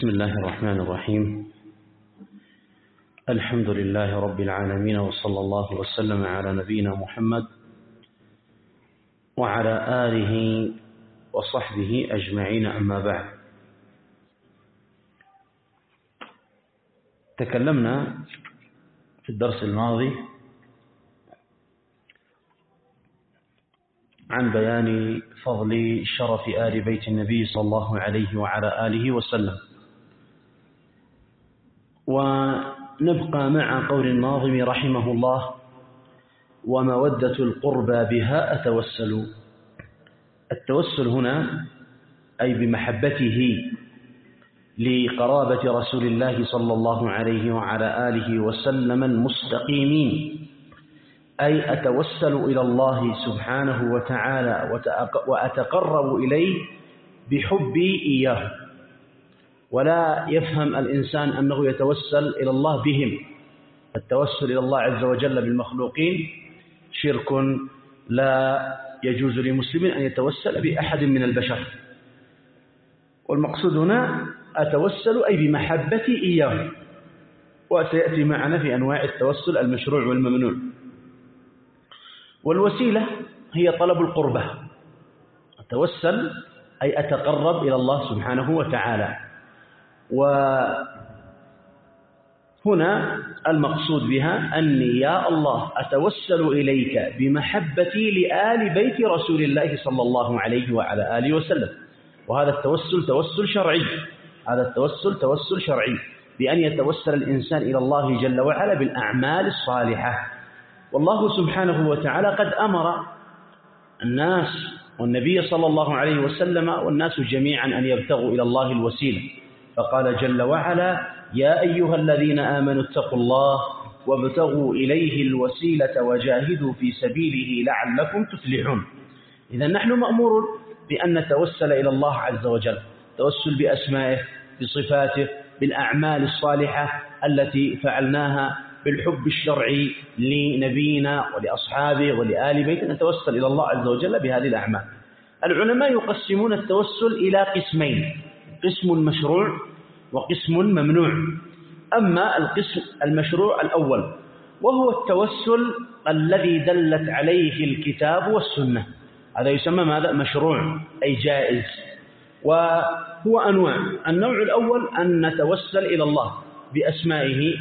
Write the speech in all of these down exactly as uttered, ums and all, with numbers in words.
بسم الله الرحمن الرحيم. الحمد لله رب العالمين، وصلى الله وسلم على نبينا محمد وعلى آله وصحبه أجمعين، أما بعد. تكلمنا في الدرس الماضي عن بيان فضل شرف آل بيت النبي صلى الله عليه وعلى آله وسلم، ونبقى مع قول الناظم رحمه الله: ومودة القربى بها أتوسل. التوسل هنا أي بمحبته لقرابة رسول الله صلى الله عليه وعلى آله وسلم المستقيمين، أي أتوسل إلى الله سبحانه وتعالى وأتقرب إليه بحبي إياه. ولا يفهم الإنسان أنه يتوسل إلى الله بهم. التوسل إلى الله عز وجل بالمخلوقين شرك لا يجوز لمسلم أن يتوسل بأحد من البشر. والمقصود هنا أتوسل أي بمحبتي إياه، وسيأتي معنا في أنواع التوسل المشروع والممنوع. والوسيلة هي طلب القربة. أتوسل أي أتقرب إلى الله سبحانه وتعالى. وهنا المقصود بها أني يا الله أتوسل إليك بمحبتي لآل بيت رسول الله صلى الله عليه وعلى آله وسلم. وهذا التوسل توسل شرعي، هذا التوسل توسل شرعي بأن يتوسل الإنسان إلى الله جل وعلا بالأعمال الصالحة. والله سبحانه وتعالى قد أمر الناس والنبي صلى الله عليه وسلم والناس جميعا أن يبتغوا إلى الله الوسيلة، فقال جل وعلا: يا أيها الذين آمنوا اتقوا الله وابتغوا إليه الوسيلة وجاهدوا في سبيله لعلكم تفلحون. إذا نحن مأمور بأن نتوسل إلى الله عز وجل، توسل بأسمائه، بصفاته، بالأعمال الصالحة التي فعلناها، بالحب الشرعي لنبينا ولأصحابه ولآل بيته، نتوسل إلى الله عز وجل بهذه الأعمال. العلماء يقسمون التوسل إلى قسمين: قسم مشروع وقسم ممنوع. أما القسم المشروع الأول وهو التوسل الذي دلت عليه الكتاب والسنة، هذا يسمى ماذا؟ مشروع، أي جائز. وهو أنواع: النوع الأول أن نتوسل إلى الله بأسمائه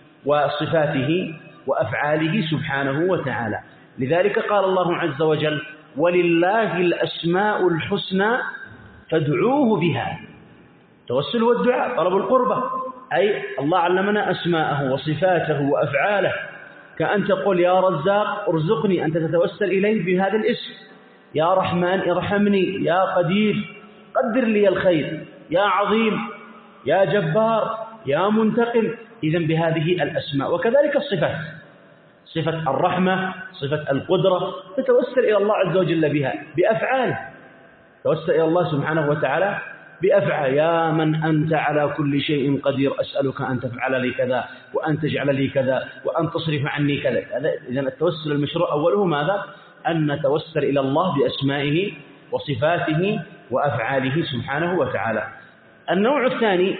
وصفاته وأفعاله سبحانه وتعالى. لذلك قال الله عز وجل: ولله الأسماء الحسنى فادعوه بها. التوسل والدعاء طلب القربة، أي الله علمنا أسماءه وصفاته وأفعاله، كأن تقول: يا رزاق ارزقني، أنت تتوسل إليه بهذا الاسم. يا رحمن ارحمني، يا قدير قدر لي الخير، يا عظيم، يا جبار، يا منتقم. إذن بهذه الأسماء. وكذلك الصفات، صفة الرحمة، صفة القدرة، تتوسل إلى الله عز وجل بها بأفعاله. توسل إلى الله سبحانه وتعالى بأفعال: يا من أنت على كل شيء قدير أسألك أن تفعل لي كذا، وأن تجعل لي كذا، وأن تصرف عني كذا. إذن التوسل المشروع أوله ماذا؟ أن نتوسل إلى الله بأسمائه وصفاته وأفعاله سبحانه وتعالى. النوع الثاني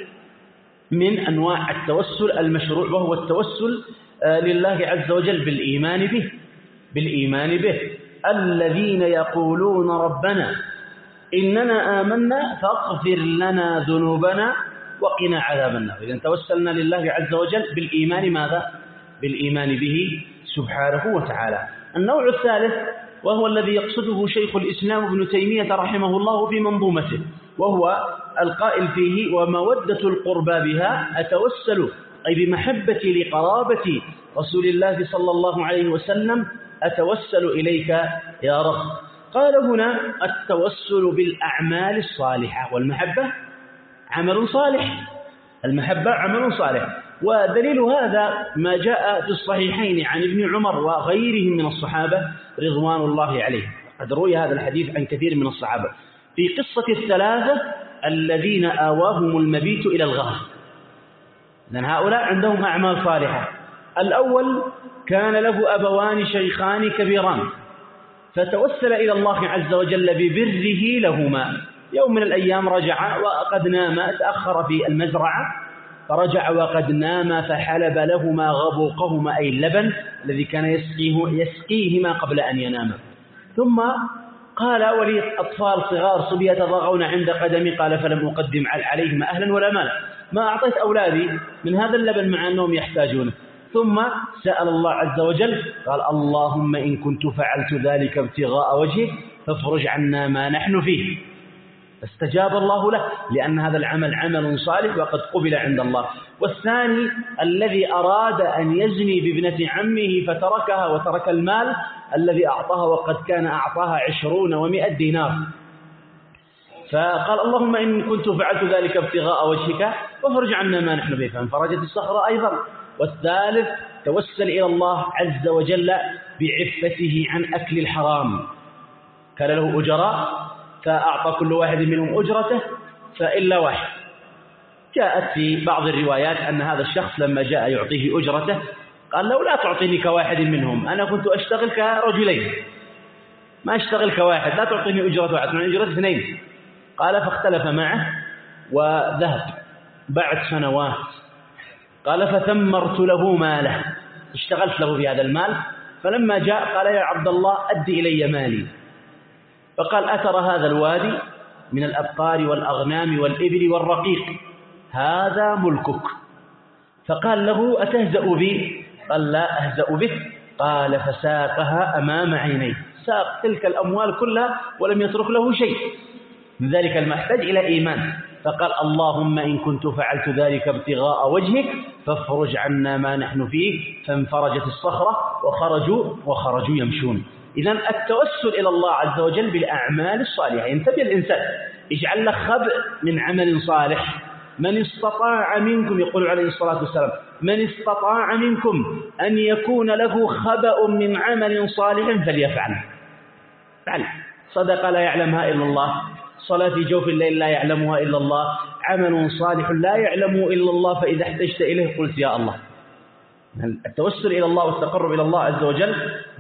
من أنواع التوسل المشروع وهو التوسل لله عز وجل بالإيمان به، بالإيمان به. الذين يقولون ربنا إننا آمنا فاغفر لنا ذنوبنا وقنا عذاب النار. إذن توسلنا لله عز وجل بالإيمان ماذا؟ بالإيمان به سبحانه وتعالى. النوع الثالث وهو الذي يقصده شيخ الإسلام ابن تيمية رحمه الله في منظومته، وهو القائل فيه: ومودة القربى بها أتوسل، أي بمحبتي لقرابة رسول الله صلى الله عليه وسلم أتوسل إليك يا رب. قال هنا: التوسل بالأعمال الصالحة، والمحبة عمل صالح، المحبة عمل صالح. ودليل هذا ما جاء في الصحيحين عن ابن عمر وغيرهم من الصحابة رضوان الله عليهم. قد روي هذا الحديث عن كثير من الصحابة في قصة الثلاثة الذين آواهم المبيت إلى الغار. لأن هؤلاء عندهم أعمال صالحة. الأول كان له أبوان شيخان كبيران، فتوسل إلى الله عز وجل ببره لهما يوم من الأيام رجع وقد نام، تأخر في المزرعة فرجع وقد نام فحلب لهما غبوقهما أي اللبن الذي كان يسقيه يسقيهما قبل أن ينام. ثم قال ولي أطفال صغار صبي يتضاغون عند قدمي، قال فلم أقدم عليهما أهلا ولا مالا، ما أعطيت أولادي من هذا اللبن مع أنهم يحتاجونه. ثم سأل الله عز وجل قال اللهم إن كنت فعلت ذلك ابتغاء وجهك فافرج عنا ما نحن فيه، فاستجاب الله له لأن هذا العمل عمل صالح وقد قبل عند الله. والثاني الذي أراد أن يزني بابنة عمه فتركها وترك المال الذي أعطاها وقد كان أعطاها عشرون ومئة دينار، فقال اللهم إن كنت فعلت ذلك ابتغاء وجهك فافرج عنا ما نحن فيه، فانفرجت الصخرة أيضا. والثالث توسل إلى الله عز وجل بعفته عن أكل الحرام، كان له أجراء فأعطى كل واحد منهم أجرته فإلا واحد. جاءت في بعض الروايات أن هذا الشخص لما جاء يعطيه أجرته قال له لا تعطيني كواحد منهم، أنا كنت أشتغل كرجلين ما أشتغل كواحد، لا تعطيني أجرة واحد من أجرة اثنين. قال فاختلف معه وذهب بعد سنوات، قال فثمرت له ماله، اشتغلت له في هذا المال، فلما جاء قال يا عبد الله أد إلي مالي، فقال أترى هذا الوادي من الأبقار والأغنام والإبل والرقيق هذا ملكك، فقال له أتهزأ بي؟ قال لا أهزأ بك. قال فساقها أمام عينيه، ساق تلك الأموال كلها ولم يترك له شيء من ذلك المحتاج إلى إيمان. فقال اللهم إن كنت فعلت ذلك ابتغاء وجهك فافرج عنا ما نحن فيه، فانفرجت الصخرة وخرجوا وخرجوا يمشون. إذن التوسل إلى الله عز وجل بالأعمال الصالحة. ينتبه الإنسان اجعل لك خبء من عمل صالح. من استطاع منكم، يقول عليه الصلاة والسلام، من استطاع منكم أن يكون له خبأ من عمل صالح فليفعل. فعل صدقة لا يعلمها إلا الله، صلاة في جوف الليل لا يعلمها إلا الله، عمل صالح لا يعلمه إلا الله، فإذا احتجت إليه قلت يا الله. التوسل إلى الله والتقرب إلى الله عز وجل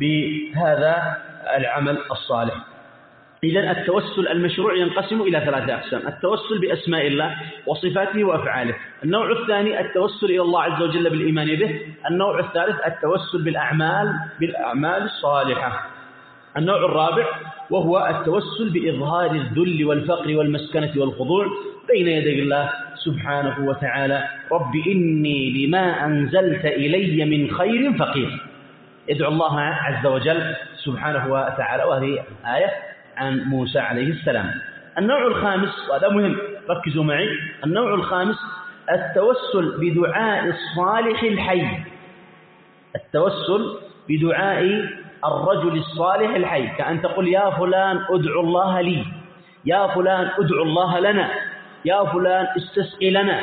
بهذا العمل الصالح. إذن التوسل المشروع ينقسم إلى ثلاثة أقسام: التوسل بأسماء الله وصفاته وأفعاله، النوع الثاني التوسل إلى الله عز وجل بالإيمان به، النوع الثالث التوسل بالأعمال بالأعمال الصالحة، النوع الرابع وهو التوسل بإظهار الذل والفقر والمسكنة والخضوع بين يدي الله سبحانه وتعالى. رب إني لما أنزلت إلي من خير فقير. ادعو الله عز وجل سبحانه وتعالى. وهذه آية عن موسى عليه السلام. النوع الخامس، وهذا مهم ركزوا معي، النوع الخامس التوسل بدعاء الصالح الحي. التوسل بدعاء الرجل الصالح الحي، كأن تقول يا فلان ادعو الله لي، يا فلان ادعو الله لنا، يا فلان استسقي لنا،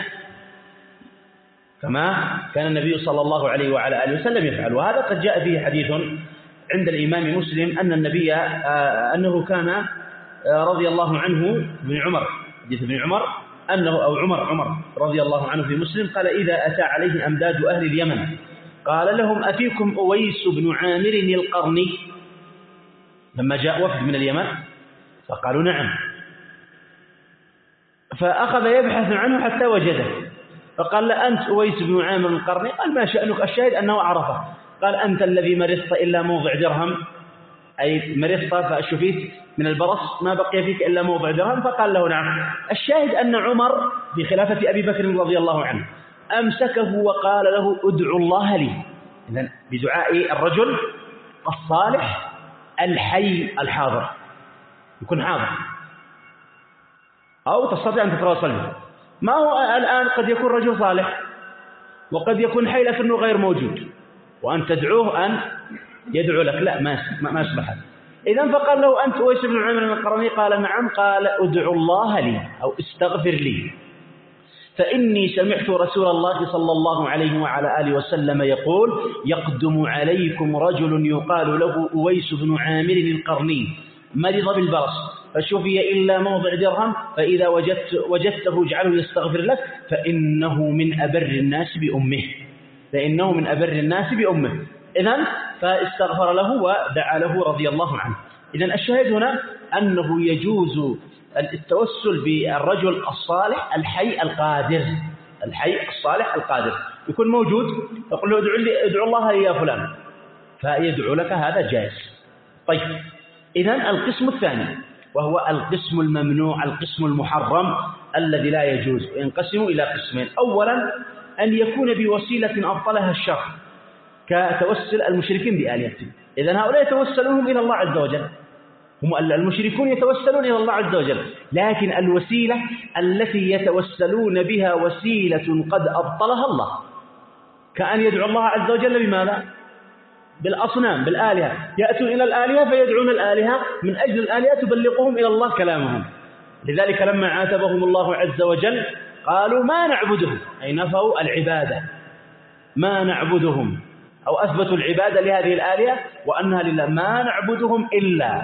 كما كان النبي صلى الله عليه وعلى آله وسلم يفعل. وهذا قد جاء فيه حديث عند الإمام مسلم أن النبي أنه كان رضي الله عنه ابن عمر، حديث ابن عمر أنه أو عمر عمر رضي الله عنه في مسلم قال إذا أتى عليه أمداد أهل اليمن قال لهم أفيكم أويس بن عامر القرني؟ لما جاء وفد من اليمن فقالوا نعم، فأخذ يبحث عنه حتى وجده، فقال لا أنت أويس بن عامر القرني؟ قال ما شأنك؟ الشاهد أنه عرفه. قال أنت الذي مرضت إلا موضع درهم، أي مرضت فشفيت من البرص ما بقي فيك إلا موضع درهم، فقال له نعم. الشاهد أن عمر في خلافة أبي بكر رضي الله عنه أمسكه وقال له ادعو الله لي. إذن بدعاء الرجل الصالح الحي الحاضر، يكون حاضر أو تستطيع أن تتواصل به. ما هو الآن قد يكون رجل صالح وقد يكون حي لكنه غير موجود وأن تدعوه أن يدعو لك، لا ما ما يصلح. إذن فقال له أنت أويس بن عامر القرني؟ قال نعم. قال ادعو الله لي أو استغفر لي، فإني سمعت رسول الله صلى الله عليه وعلى آله وسلم يقول يقدم عليكم رجل يقال له أويس بن عامر القرني مرض بالبرص فشفي إلا موضع درهم، فإذا وجدت وجدته اجعله يستغفر لك فإنه من أبر الناس بأمه، فإنه من أبر الناس بأمه. إذن فاستغفر له ودعا له رضي الله عنه. إذن الشاهد هنا أنه يجوز التوسل بالرجل الصالح الحي القادر، الحي الصالح القادر يكون موجود، يقول له ادعو لي، ادعو الله لي يا فلان، فيدعو لك، هذا جائز. طيب، إذن القسم الثاني وهو القسم الممنوع، القسم المحرم الذي لا يجوز، ينقسم إلى قسمين. أولا أن يكون بوسيلة أبطلها الشرع كتوسل المشركين بآلهتهم، إذن هؤلاء يتوسلونهم إلى الله عز وجل، هم المشركون يتوسلون إلى الله عز وجل، لكن الوسيلة التي يتوسلون بها وسيلة قد أبطلها الله، كأن يدعو الله عز وجل بماذا؟ بالأصنام، بالآلهة، يأتون إلى الآلهة فيدعون الآلهة من أجل الآلهة تبلغهم إلى الله كلامهم. لذلك لما عاتبهم الله عز وجل قالوا ما نعبدهم، أي نفوا العبادة، ما نعبدهم، أو أثبتوا العبادة لهذه الآلهة وأنها لله، ما نعبدهم إلا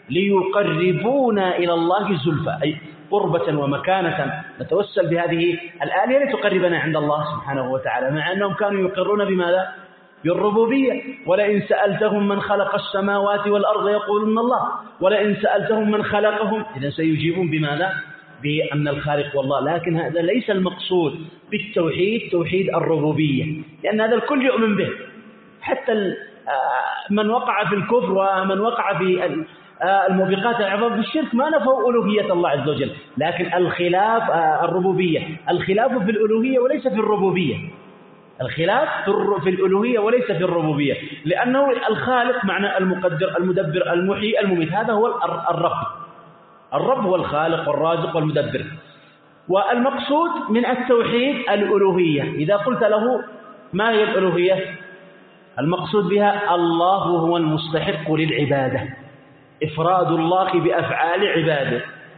ليقربونا إلى الله زلفى، أي قربة ومكانة، نتوسل بهذه الآلهة لتقربنا عند الله سبحانه وتعالى، مع أنهم كانوا يقرون بماذا؟ بالربوبية. ولئن سألتهم من خلق السماوات والأرض يقولون الله، ولئن سألتهم من خلقهم، إذن سيجيبون بماذا؟ بأن الخالق والله. لكن هذا ليس المقصود بالتوحيد توحيد الربوبية، لأن هذا الكل يؤمن به، حتى من وقع في الكفر ومن وقع في الموبقات العظام في الشرك ما نفوا ألوهية الله عز وجل، لكن الخلاف الربوبية، الخلاف في الألوهية وليس في الربوبية، الخلاف في الألوهية وليس في الربوبية، لأنه الخالق معنى المقدر المدبر المحيي المميت، هذا هو الرب، الرب هو الخالق والرازق والمدبر. والمقصود من التوحيد الألوهية، إذا قلت له ما هي الألوهية؟ المقصود بها الله هو المستحق للعبادة، إفراد الله بأفعال عباده،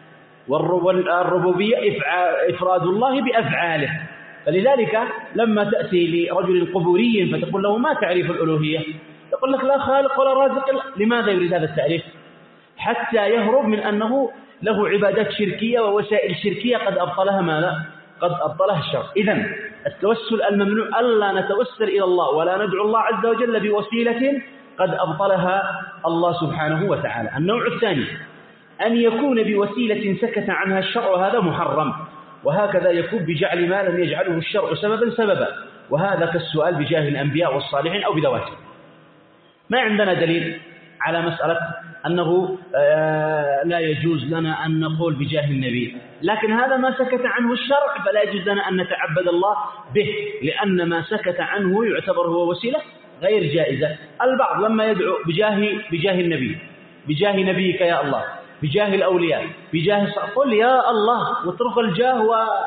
والربوبية إفراد الله بأفعاله. فلذلك لما تأتي لرجل قبوري فتقول له ما تعريف الألوهية؟ يقول لك لا خالق ولا رازق. لماذا يريد هذا التعريف؟ حتى يهرب من أنه له عبادات شركية ووسائل شركية قد أبطلها ماذا؟ قد أبطلها الشرع. إذن التوسل الممنوع ألا نتوسل إلى الله ولا ندعو الله عز وجل بوسيلة قد أبطلها الله سبحانه وتعالى. النوع الثاني أن يكون بوسيلة سكت عنها الشرع، وهذا محرم، وهكذا يكون بجعل ما لم يجعله الشرع سببا سببا، وهذا كالسؤال بجاه الأنبياء والصالحين أو بذواتهم. ما عندنا دليل على مسألة أنه لا يجوز لنا أن نقول بجاه النبي، لكن هذا ما سكت عنه الشرع فلا يجوز لنا أن نتعبد الله به، لأن ما سكت عنه يعتبر هو وسيلة غير جائزة. البعض لما يدعو بجاه بجاه النبي، بجاه نبيك يا الله، بجاه الأولياء، بجاه، قل يا الله واترك الجاه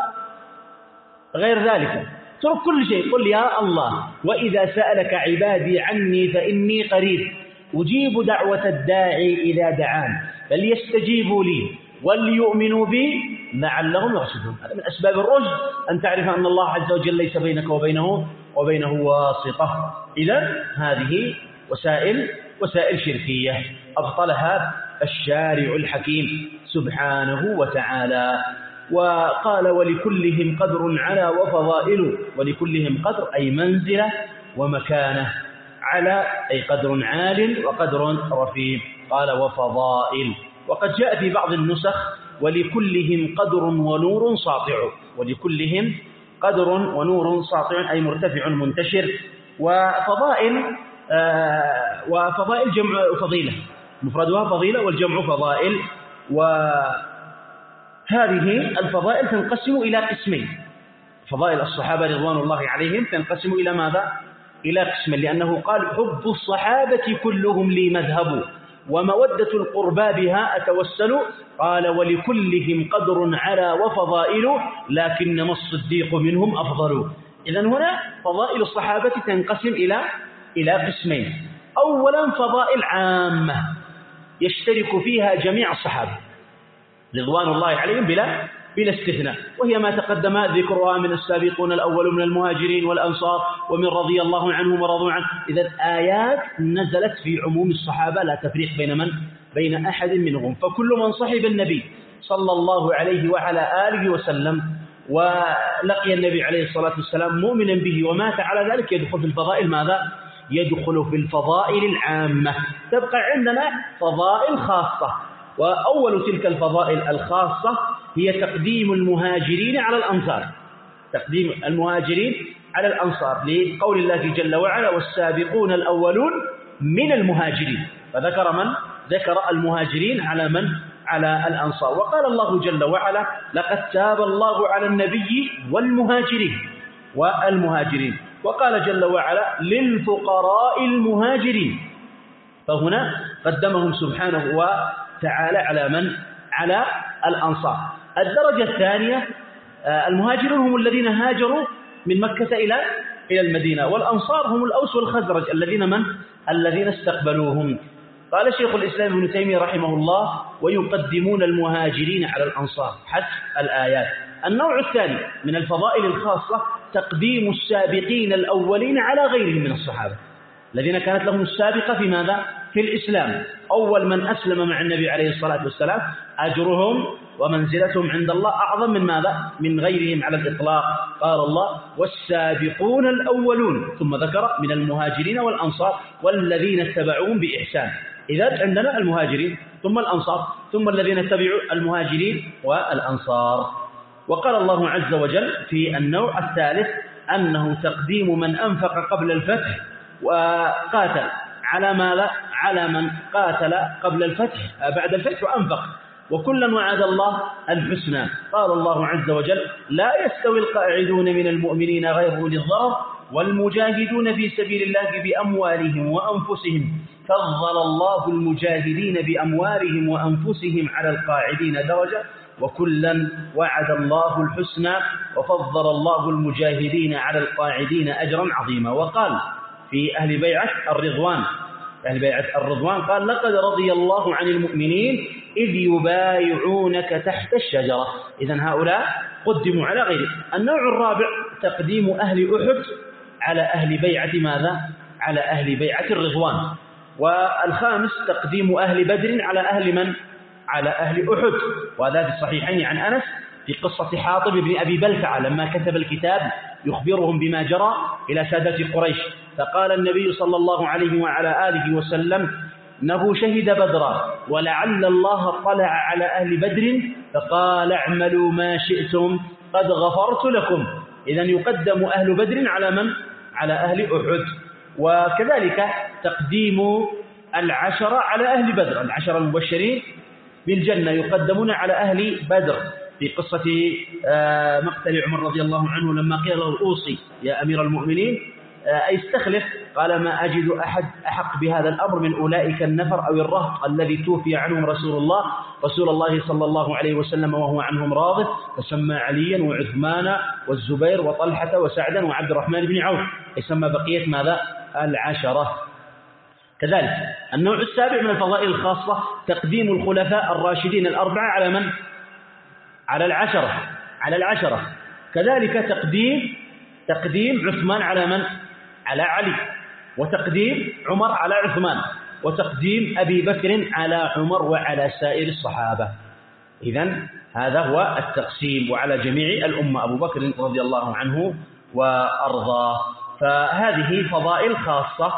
وغير ذلك، اترك كل شيء، قل يا الله. وإذا سألك عبادي عني فإني قريب أجيب دعوة الداعي إذا دعان فليستجيبوا لي وليؤمنوا بي لعلهم يرشدون. هذا من أسباب الرشد، أن تعرف أن الله عز وجل ليس بينك وبينه وبينه واسطة. إذا هذه وسائل وسائل شركية أبطلها الشارع الحكيم سبحانه وتعالى. وقال ولكلهم قدر على وفضائل، ولكلهم قدر أي منزلة ومكانة، على أي قدر عال وقدر رفيع، قال وفضائل. وقد جاء في بعض النسخ ولكلهم قدر ونور ساطع، ولكلهم قدر ونور ساطع أي مرتفع منتشر. وفضائل آه وفضائل جمع فضيلة، مفردها فضيلة والجمع فضائل. وهذه الفضائل تنقسم إلى قسمين، فضائل الصحابة رضوان الله عليهم تنقسم إلى ماذا؟ إلى قسم، لأنه قال حب الصحابة كلهم لي مذهب ومودة القربى بها أتوسل، قال ولكلهم قدر على وفضائل لكنما الصديق منهم أفضل. إذن هنا فضائل الصحابة تنقسم إلى إلى قسمين. أولا فضائل عامة يشترك فيها جميع الصحابة رضوان الله عليهم بلا بلا استثناء، وهي ما تقدم ذكرها من السابقون الأول من المهاجرين والأنصار ومن رضي الله عنهم ورضوا عنه. إذا آيات نزلت في عموم الصحابة لا تفريق بين من بين أحد منهم، فكل من صحب النبي صلى الله عليه وعلى آله وسلم ولقي النبي عليه الصلاة والسلام مؤمنا به ومات على ذلك يدخل في الفضائل ماذا؟ يدخل في الفضائل العامة. تبقى عندنا فضائل خاصة، وأول تلك الفضائل الخاصة هي تقديم المهاجرين على الأنصار، تقديم المهاجرين على الأنصار لقول الله جل وعلا والسابقون الأولون من المهاجرين، فذكر من؟ ذكر المهاجرين على من؟ على الأنصار. وقال الله جل وعلا لقد تاب الله على النبي والمهاجرين والمهاجرين، وقال جل وعلا للفقراء المهاجرين، فهنا قدمهم سبحانه وتعالى على من؟ على الأنصار. الدرجة الثانية المهاجرون هم الذين هاجروا من مكة إلى إلى المدينة، والأنصار هم الأوس والخزرج الذين من؟ الذين استقبلوهم. قال شيخ الإسلام ابن تيمية رحمه الله ويقدمون المهاجرين على الأنصار حسب الآيات. النوع الثاني من الفضائل الخاصة تقديم السابقين الأولين على غيرهم من الصحابة الذين كانت لهم السابقة في ماذا؟ في الإسلام. أول من أسلم مع النبي عليه الصلاة والسلام أجرهم ومنزلتهم عند الله أعظم من ماذا؟ من غيرهم على الإطلاق. قال الله والسابقون الأولون، ثم ذكر من المهاجرين والأنصار والذين اتبعوهم بإحسان. إذا عندنا المهاجرين ثم الأنصار ثم الذين اتبعوا المهاجرين والأنصار. وقال الله عز وجل في النوع الثالث أنه تقديم من أنفق قبل الفتح وقاتل على ما لا على من قاتل قبل الفتح بعد الفتح وأنفق، وكلا وعد الله الحسنى. قال الله عز وجل لا يستوي القاعدون من المؤمنين غير أولي الضرر والمجاهدون في سبيل الله بأموالهم وأنفسهم فضل الله المجاهدين بأموالهم وأنفسهم على القاعدين درجة وكلا وعد الله الحسنى وفضل الله المجاهدين على القاعدين أجرا عظيما. وقال في أهل بيعة الرضوان أهل بيعة الرضوان قال لقد رضي الله عن المؤمنين إذ يبايعونك تحت الشجرة. إذن هؤلاء قدموا على غيره. النوع الرابع تقديم أهل أحد على أهل بيعة ماذا؟ على أهل بيعة الرضوان. والخامس تقديم أهل بدر على أهل من؟ على أهل أحد، وهذا في الصحيحين عن أنس في قصة حاطب بن أبي بلتعة لما كتب الكتاب يخبرهم بما جرى إلى سادة قريش، فقال النبي صلى الله عليه وعلى آله وسلم إنه شهد بدرا ولعل الله طلع على أهل بدر فقال اعملوا ما شئتم قد غفرت لكم. إذن يقدم أهل بدر على من؟ على أهل أحد. وكذلك تقديم العشرة على أهل بدر، العشرة المبشرين بالجنة يقدمون على أهل بدر في قصة مقتل عمر رضي الله عنه لما قيل له أوصي يا أمير المؤمنين أي استخلف، قال ما أجد أحد أحق بهذا الأمر من أولئك النفر أو الرهط الذي توفي عنهم رسول الله رسول الله صلى الله عليه وسلم وهو عنهم راض، فسمى عليا وعثمان والزبير وطلحة وسعدا وعبد الرحمن بن عوف، يسمى بقية ماذا؟ العشرة. كذلك النوع السابع من الفضائل الخاصة تقديم الخلفاء الراشدين الأربعة على من؟ على العشرة على العشرة. كذلك تقديم تقديم عثمان على من؟ على علي، وتقديم عمر على عثمان، وتقديم أبي بكر على عمر وعلى سائر الصحابة. إذن هذا هو التقسيم وعلى جميع الأمة أبو بكر رضي الله عنه وأرضاه. فهذه فضائل خاصة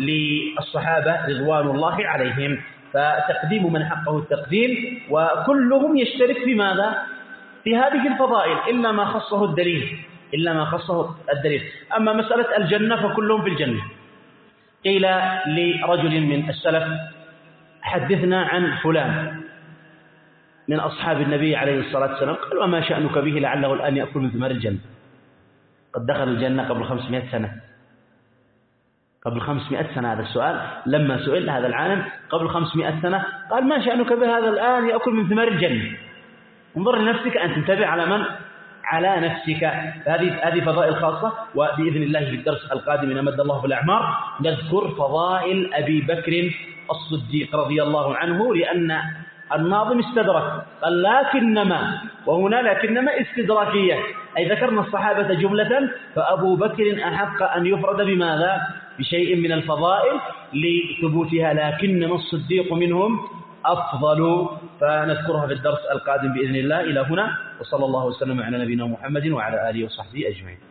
للصحابة رضوان الله عليهم، فتقديم من حقه التقديم، وكلهم يشترك في ماذا؟ في هذه الفضائل إلا ما خصه الدليل إلا ما خصه الدليل. أما مسألة الجنة فكلهم في الجنة. قيل لرجل من السلف حدثنا عن فلان من أصحاب النبي عليه الصلاة والسلام، قال وما شأنك به لعله الآن يأكل من ثمار الجنة، قد دخل الجنة قبل خمسمائة سنة قبل خمسمائة سنة. هذا السؤال لما سئل هذا العالم قبل خمسمائة سنة قال ما شأنك بهذا الآن يأكل من ثمار الجنة. انظر لنفسك أن تنتبه على من؟ على نفسك. هذه هذه فضائل خاصة. وبإذن الله في الدرس القادم إن مد الله في الأعمار نذكر فضائل أبي بكر الصديق رضي الله عنه، لأن الناظم استدرك قال لكنما، وهنا لكنما استدراكية، أي ذكرنا الصحابة جملة فأبو بكر أحق أن يفرد بماذا؟ بشيء من الفضائل لثبوتها، لكنما الصديق منهم أفضل. فنذكرها في الدرس القادم بإذن الله. إلى هنا، وصلى الله وسلم على نبينا محمد وعلى آله وصحبه أجمعين.